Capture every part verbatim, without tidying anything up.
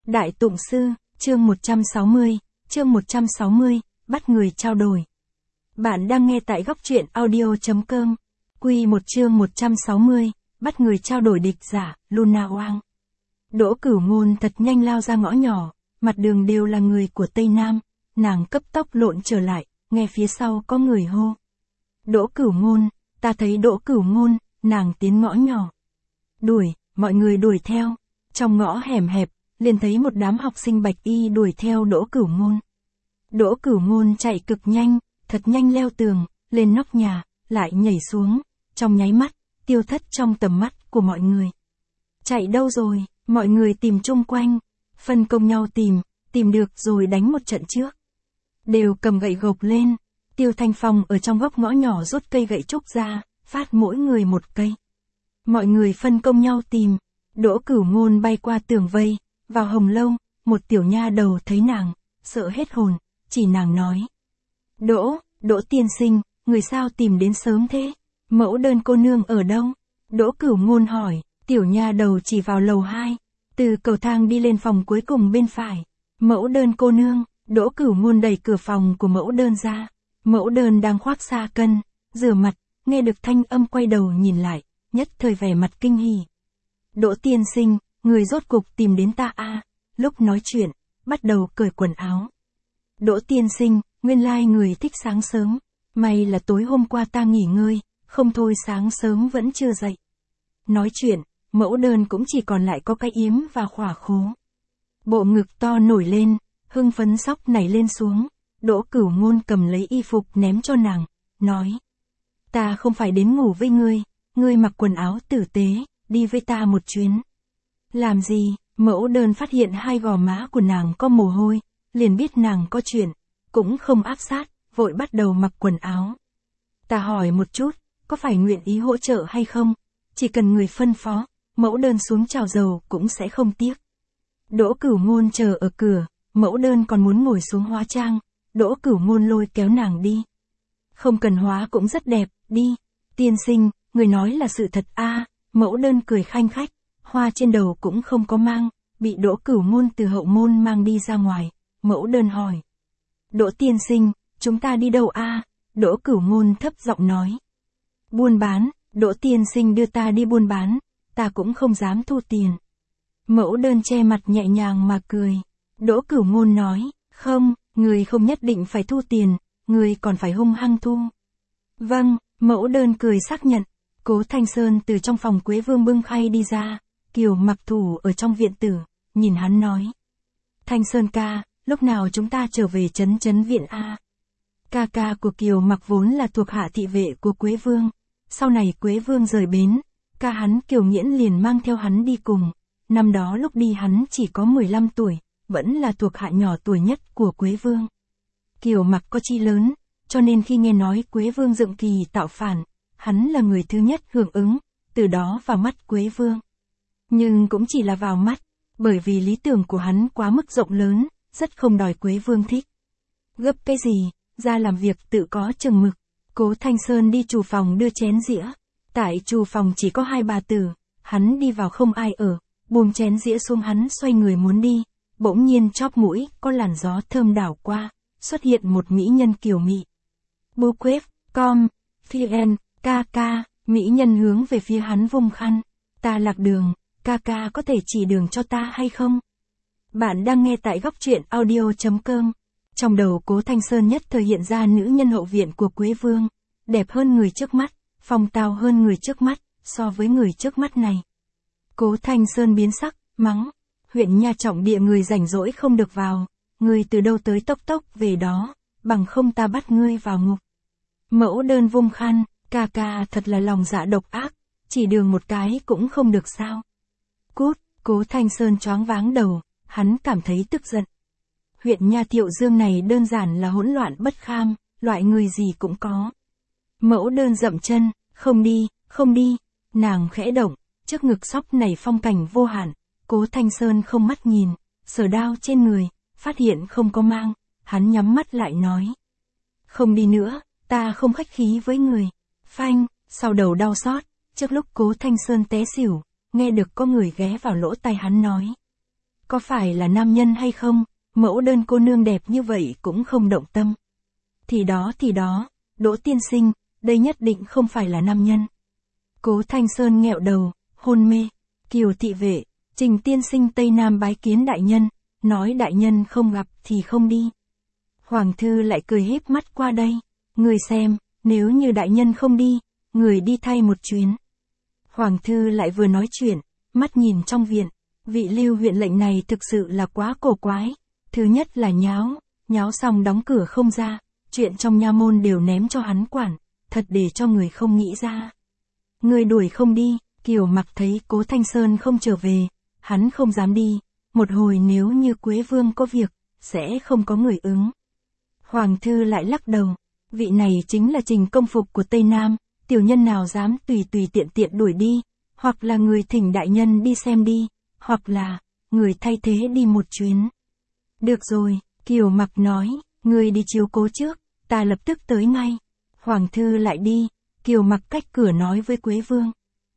Đại Tụng Sư, chương một trăm sáu mươi, chương một trăm sáu mươi, bắt người trao đổi. Bạn đang nghe tại góc truyện audio chấm com. Quy một chương một trăm sáu mươi, bắt người trao đổi địch giả, Luna Oang. Đỗ Cửu Ngôn thật nhanh lao ra ngõ nhỏ, mặt đường đều là người của Tây Nam, nàng cấp tốc lộn trở lại, nghe phía sau có người hô. Đỗ Cửu Ngôn, ta thấy Đỗ Cửu Ngôn, nàng tiến ngõ nhỏ. Đuổi, mọi người đuổi theo, trong ngõ hẻm hẹp, liền thấy một đám học sinh bạch y đuổi theo Đỗ Cửu Ngôn. Đỗ Cửu Ngôn chạy cực nhanh, thật nhanh leo tường, lên nóc nhà, lại nhảy xuống, trong nháy mắt, tiêu thất trong tầm mắt của mọi người. Chạy đâu rồi, mọi người tìm chung quanh, phân công nhau tìm, tìm được rồi đánh một trận trước. Đều cầm gậy gộc lên, Tiêu Thanh Phong ở trong góc ngõ nhỏ rút cây gậy trúc ra, phát mỗi người một cây. Mọi người phân công nhau tìm, Đỗ Cửu Ngôn bay qua tường vây, vào hồng lâu, một tiểu nha đầu thấy nàng, sợ hết hồn, chỉ nàng nói. Đỗ, Đỗ tiên sinh, người sao tìm đến sớm thế? Mẫu đơn cô nương ở đâu? Đỗ Cửu Ngôn hỏi, tiểu nha đầu chỉ vào lầu hai, từ cầu thang đi lên phòng cuối cùng bên phải. Mẫu đơn cô nương, Đỗ Cửu Ngôn đẩy cửa phòng của mẫu đơn ra. Mẫu đơn đang khoác xa cân, rửa mặt, nghe được thanh âm quay đầu nhìn lại, nhất thời vẻ mặt kinh hỉ. Đỗ tiên sinh, người rốt cục tìm đến ta a. À. Lúc nói chuyện, bắt đầu cởi quần áo. Đỗ tiên sinh, nguyên lai người thích sáng sớm, may là tối hôm qua ta nghỉ ngơi, không thôi sáng sớm vẫn chưa dậy. Nói chuyện, mẫu đơn cũng chỉ còn lại có cái yếm và khỏa khố. Bộ ngực to nổi lên, hưng phấn sóc nảy lên xuống, Đỗ Cửu Ngôn cầm lấy y phục ném cho nàng, nói. Ta không phải đến ngủ với ngươi, ngươi mặc quần áo tử tế, đi với ta một chuyến. Làm gì? Mẫu đơn phát hiện hai gò má của nàng có mồ hôi, liền biết nàng có chuyện, cũng không áp sát, vội bắt đầu mặc quần áo. Ta hỏi một chút, có phải nguyện ý hỗ trợ hay không? Chỉ cần người phân phó, mẫu đơn xuống chào dầu cũng sẽ không tiếc. Đỗ Cửu Ngôn chờ ở cửa, mẫu đơn còn muốn ngồi xuống hóa trang, Đỗ Cửu Ngôn lôi kéo nàng đi. Không cần hóa cũng rất đẹp, đi. Tiên sinh, người nói là sự thật a. À, mẫu đơn cười khanh khách, hoa trên đầu cũng không có mang, bị Đỗ Cửu Ngôn từ hậu môn mang đi ra ngoài. Mẫu đơn hỏi. Đỗ tiên sinh, chúng ta đi đâu a? À? Đỗ Cửu Ngôn thấp giọng nói. Buôn bán, Đỗ tiên sinh đưa ta đi buôn bán, ta cũng không dám thu tiền. Mẫu đơn che mặt nhẹ nhàng mà cười. Đỗ Cửu Ngôn nói, không, người không nhất định phải thu tiền, người còn phải hung hăng thu. Vâng, mẫu đơn cười xác nhận. Cố Thanh Sơn từ trong phòng Quế Vương bưng khay đi ra, Kiều Mặc thủ ở trong viện tử, nhìn hắn nói. Thanh Sơn ca, lúc nào chúng ta trở về trấn trấn viện a? Ca ca của Kiều Mặc vốn là thuộc hạ thị vệ của Quế Vương, sau này Quế Vương rời bến, ca hắn Kiều Nghiễn liền mang theo hắn đi cùng, năm đó lúc đi hắn chỉ có mười lăm tuổi, vẫn là thuộc hạ nhỏ tuổi nhất của Quế Vương. Kiều Mặc có chi lớn, cho nên khi nghe nói Quế Vương dựng kỳ tạo phản, hắn là người thứ nhất hưởng ứng, từ đó vào mắt Quế Vương. Nhưng cũng chỉ là vào mắt, bởi vì lý tưởng của hắn quá mức rộng lớn, rất không đòi Quế Vương thích. Gấp cái gì, ra làm việc tự có chừng mực. Cố Thanh Sơn đi trù phòng đưa chén dĩa. Tại trù phòng chỉ có hai bà tử, hắn đi vào không ai ở, buông chén dĩa xuống hắn xoay người muốn đi. Bỗng nhiên chóp mũi, có làn gió thơm đảo qua, xuất hiện một mỹ nhân kiều mị. Bố quếp, com, Phien, ca ca, mỹ nhân hướng về phía hắn vung khăn. Ta lạc đường, ca ca có thể chỉ đường cho ta hay không? Bạn đang nghe tại góc truyện audio chấm com. Trong đầu Cố Thanh Sơn nhất thời hiện ra nữ nhân hậu viện của Quế Vương, đẹp hơn người trước mắt, phong tao hơn người trước mắt, so với người trước mắt này. Cố Thanh Sơn biến sắc, mắng. Huyện nha trọng địa người rảnh rỗi không được vào, người từ đâu tới tốc tốc về đó, bằng không ta bắt ngươi vào ngục. Mẫu đơn vung khăn, ca ca thật là lòng dạ độc ác, chỉ đường một cái cũng không được sao. Cút, Cố Thanh Sơn choáng váng đầu, hắn cảm thấy tức giận. Huyện nha Thiệu Dương này đơn giản là hỗn loạn bất kham, loại người gì cũng có. Mẫu đơn dậm chân, không đi, không đi, nàng khẽ động, trước ngực sóc nảy phong cảnh vô hạn. Cố Thanh Sơn không mắt nhìn, sờ đao trên người, phát hiện không có mang, hắn nhắm mắt lại nói. Không đi nữa, ta không khách khí với người. Phanh, sau đầu đau xót, trước lúc Cố Thanh Sơn té xỉu, nghe được có người ghé vào lỗ tai hắn nói. có phải là nam nhân hay không, mẫu đơn cô nương đẹp như vậy cũng không động tâm. Thì đó thì đó, Đỗ tiên sinh, đây nhất định không phải là nam nhân. Cố Thanh Sơn nghẹo đầu, hôn mê. Kiều thị vệ, Trình tiên sinh Tây Nam bái kiến đại nhân, nói đại nhân không gặp thì không đi. Hoàng thư lại cười híp mắt qua đây, người xem, nếu như đại nhân không đi, người đi thay một chuyến. Hoàng thư lại vừa nói chuyện, mắt nhìn trong viện, vị Lưu huyện lệnh này thực sự là quá cổ quái. Thứ nhất là nháo, nháo xong đóng cửa không ra, chuyện trong nha môn đều ném cho hắn quản, thật để cho người không nghĩ ra. Người đuổi không đi, Kiều Mặc thấy Cố Thanh Sơn không trở về, hắn không dám đi, một hồi nếu như Quế Vương có việc, sẽ không có người ứng. Hoàng thư lại lắc đầu, vị này chính là Trình công phục của Tây Nam, tiểu nhân nào dám tùy tùy tiện tiện đuổi đi, hoặc là người thỉnh đại nhân đi xem đi, hoặc là, người thay thế đi một chuyến. Được rồi, Kiều Mặc nói, người đi chiếu cố trước, ta lập tức tới ngay. Hoàng thư lại đi, Kiều Mặc cách cửa nói với Quế Vương.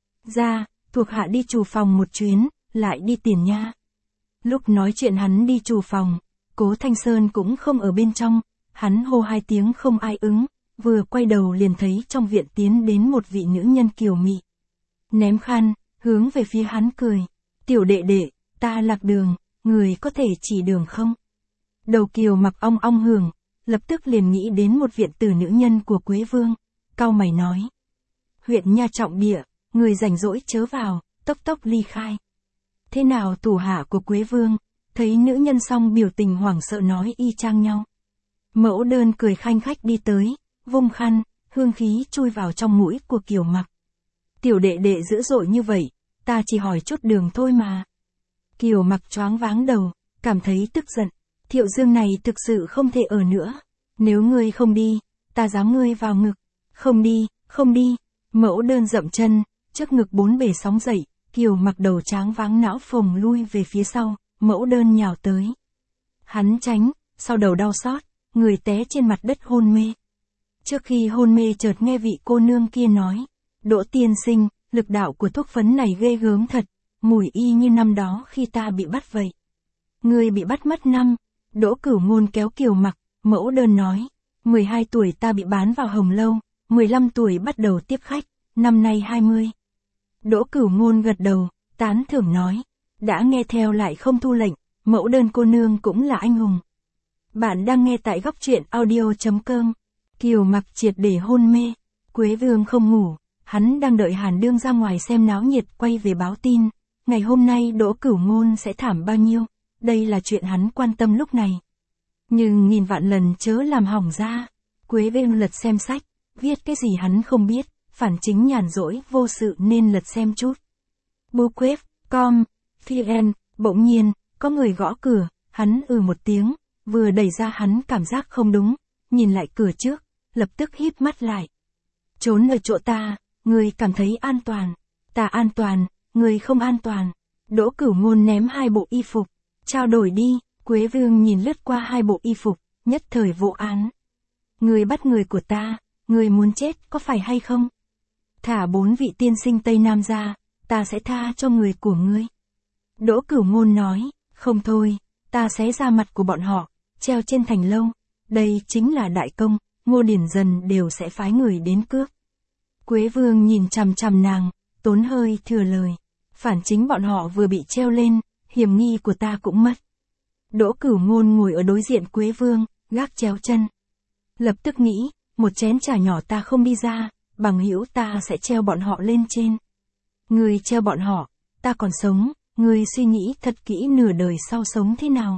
Ra, thuộc hạ đi trù phòng một chuyến, lại đi tiền nha. Lúc nói chuyện hắn đi trù phòng, Cố Thanh Sơn cũng không ở bên trong, hắn hô hai tiếng không ai ứng, vừa quay đầu liền thấy trong viện tiến đến một vị nữ nhân kiều mị. Ném khăn, hướng về phía hắn cười. Tiểu đệ đệ, ta lạc đường, người có thể chỉ đường không? Đầu Kiều Mặc ong ong hưởng, lập tức liền nghĩ đến một viện tử nữ nhân của Quế Vương, cau mày nói. Huyện nha trọng địa, người rảnh rỗi chớ vào, tốc tốc ly khai. Thế nào thủ hạ của Quế Vương, thấy nữ nhân xong biểu tình hoảng sợ nói y chang nhau. Mẫu đơn cười khanh khách đi tới, vung khăn, hương khí chui vào trong mũi của Kiều Mặc. Tiểu đệ đệ dữ dội như vậy, ta chỉ hỏi chút đường thôi mà. Kiều Mặc choáng váng đầu, cảm thấy tức giận. Thiệu Dương này thực sự không thể ở nữa. Nếu ngươi không đi, ta giáng ngươi vào ngực. Không đi, không đi. Mẫu đơn dậm chân, trước ngực bốn bề sóng dậy, Kiều Mặc đầu tráng váng não phồng lui về phía sau, mẫu đơn nhào tới. Hắn tránh, sau đầu đau xót, người té trên mặt đất hôn mê. Trước khi hôn mê chợt nghe vị cô nương kia nói, Đỗ tiên sinh, lực đạo của thuốc phấn này ghê gớm thật, mùi y như năm đó khi ta bị bắt vậy. Người bị bắt mất năm. Đỗ Cửu Ngôn kéo Kiều Mặc, mẫu đơn nói, mười hai tuổi ta bị bán vào Hồng Lâu, mười lăm tuổi bắt đầu tiếp khách, năm nay hai mươi. Đỗ Cửu Ngôn gật đầu, tán thưởng nói, đã nghe theo lại không thu lệnh, mẫu đơn cô nương cũng là anh hùng. Bạn đang nghe tại góc truyện audio.com. Kiều Mặc triệt để hôn mê, Quế Vương không ngủ, hắn đang đợi Hàn Đương ra ngoài xem náo nhiệt quay về báo tin, ngày hôm nay Đỗ Cửu Ngôn sẽ thảm bao nhiêu, đây là chuyện hắn quan tâm lúc này. Nhưng nghìn vạn lần chớ làm hỏng ra, Quế Vương lật xem sách, viết cái gì hắn không biết, phản chính nhàn rỗi vô sự nên lật xem chút. Bookquest, com, vn, bỗng nhiên, có người gõ cửa, hắn ừ một tiếng, vừa đẩy ra hắn cảm giác không đúng, nhìn lại cửa trước, lập tức híp mắt lại. Trốn ở chỗ ta, người cảm thấy an toàn, ta an toàn, người không an toàn. Đỗ Cửu Ngôn ném hai bộ y phục, trao đổi đi, Quế Vương nhìn lướt qua hai bộ y phục, nhất thời vô án. Người bắt người của ta, người muốn chết có phải hay không? Thả bốn vị tiên sinh Tây Nam ra, ta sẽ tha cho người của ngươi. Đỗ Cửu Ngôn nói, không thôi, ta xé ra mặt của bọn họ, treo trên thành lâu, đây chính là đại công, Ngô Điển Dần đều sẽ phái người đến cướp. Quế Vương nhìn chằm chằm nàng, tốn hơi thừa lời, phản chính bọn họ vừa bị treo lên, hiểm nghi của ta cũng mất. Đỗ Cửu Ngôn ngồi ở đối diện Quế Vương, gác chéo chân. Lập tức nghĩ, một chén trà nhỏ ta không đi ra, bằng hữu ta sẽ treo bọn họ lên trên. Người treo bọn họ, ta còn sống, người suy nghĩ thật kỹ nửa đời sau sống thế nào.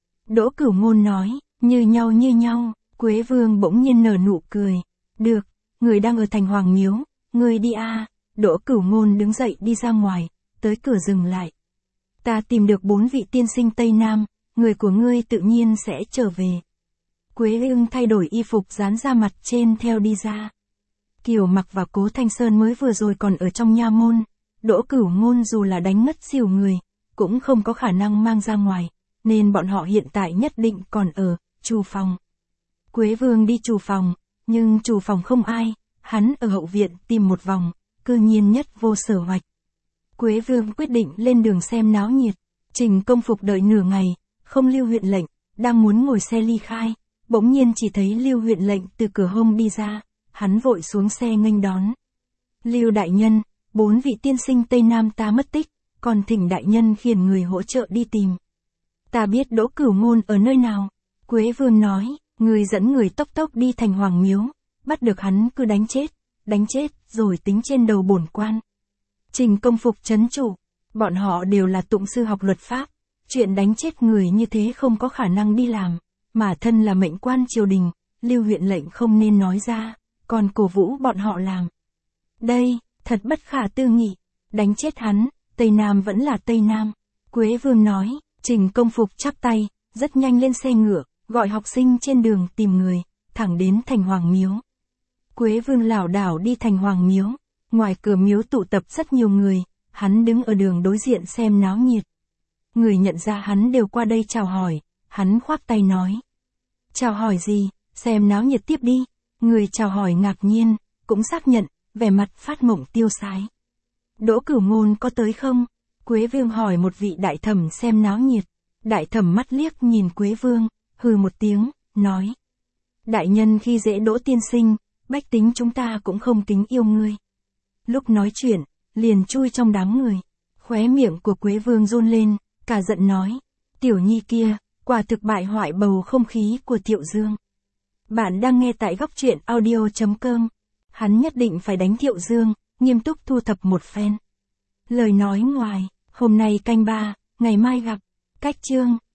Đỗ Cửu Ngôn nói, như nhau như nhau, Quế Vương bỗng nhiên nở nụ cười. Được, người đang ở thành Hoàng Miếu, người đi a. À. Đỗ Cửu Ngôn đứng dậy đi ra ngoài, tới cửa dừng lại. Ta tìm được bốn vị tiên sinh Tây Nam, người của ngươi tự nhiên sẽ trở về. Quế Vương thay đổi y phục dán ra mặt trên theo đi ra. Kiều Mặc và Cố Thanh Sơn mới vừa rồi còn ở trong nha môn, Đỗ Cửu Ngôn dù là đánh ngất xỉu người, cũng không có khả năng mang ra ngoài, nên bọn họ hiện tại nhất định còn ở trù phòng. Quế Vương đi trù phòng, nhưng trù phòng không ai, hắn ở hậu viện tìm một vòng, cư nhiên nhất vô sở hoạch. Quế Vương quyết định lên đường xem náo nhiệt, Trình Công Phục đợi nửa ngày, không Lưu huyện lệnh, đang muốn ngồi xe ly khai, bỗng nhiên chỉ thấy Lưu huyện lệnh từ cửa hông đi ra, hắn vội xuống xe nghênh đón. Lưu đại nhân, bốn vị tiên sinh Tây Nam ta mất tích, còn thỉnh đại nhân khiển người hỗ trợ đi tìm. Ta biết Đỗ Cửu Ngôn ở nơi nào. Quế Vương nói, người dẫn người tốc tốc đi thành Hoàng Miếu, bắt được hắn cứ đánh chết, đánh chết rồi tính trên đầu bổn quan. Trình Công Phục trấn trụ, bọn họ đều là tụng sư học luật pháp, chuyện đánh chết người như thế không có khả năng đi làm, mà thân là mệnh quan triều đình, Lưu huyện lệnh không nên nói ra, còn cổ vũ bọn họ làm. Đây, thật bất khả tư nghị, đánh chết hắn, Tây Nam vẫn là Tây Nam. Quế Vương nói, Trình Công Phục chắp tay, rất nhanh lên xe ngựa, gọi học sinh trên đường tìm người, thẳng đến thành Hoàng Miếu. Quế Vương lảo đảo đi thành Hoàng Miếu, ngoài cửa miếu tụ tập rất nhiều người, hắn đứng ở đường đối diện xem náo nhiệt. Người nhận ra hắn đều qua đây chào hỏi, hắn khoác tay nói. Chào hỏi gì, xem náo nhiệt tiếp đi. Người chào hỏi ngạc nhiên, cũng xác nhận, vẻ mặt phát mộng tiêu sái. Đỗ Cửu Ngôn có tới không? Quế Vương hỏi một vị đại thẩm xem náo nhiệt. Đại thẩm mắt liếc nhìn Quế Vương, hừ một tiếng, nói. Đại nhân khi dễ Đỗ tiên sinh, bách tính chúng ta cũng không kính yêu ngươi. Lúc nói chuyện, liền chui trong đám người. Khóe miệng của Quế Vương run lên, cả giận nói. Tiểu nhi kia, quả thực bại hoại bầu không khí của Thiệu Dương. Bạn đang nghe tại góc truyện audio chấm com. Hắn nhất định phải đánh Thiệu Dương, nghiêm túc thu thập một phen. Lời nói ngoài, hôm nay canh ba, ngày mai gặp. Cách chương.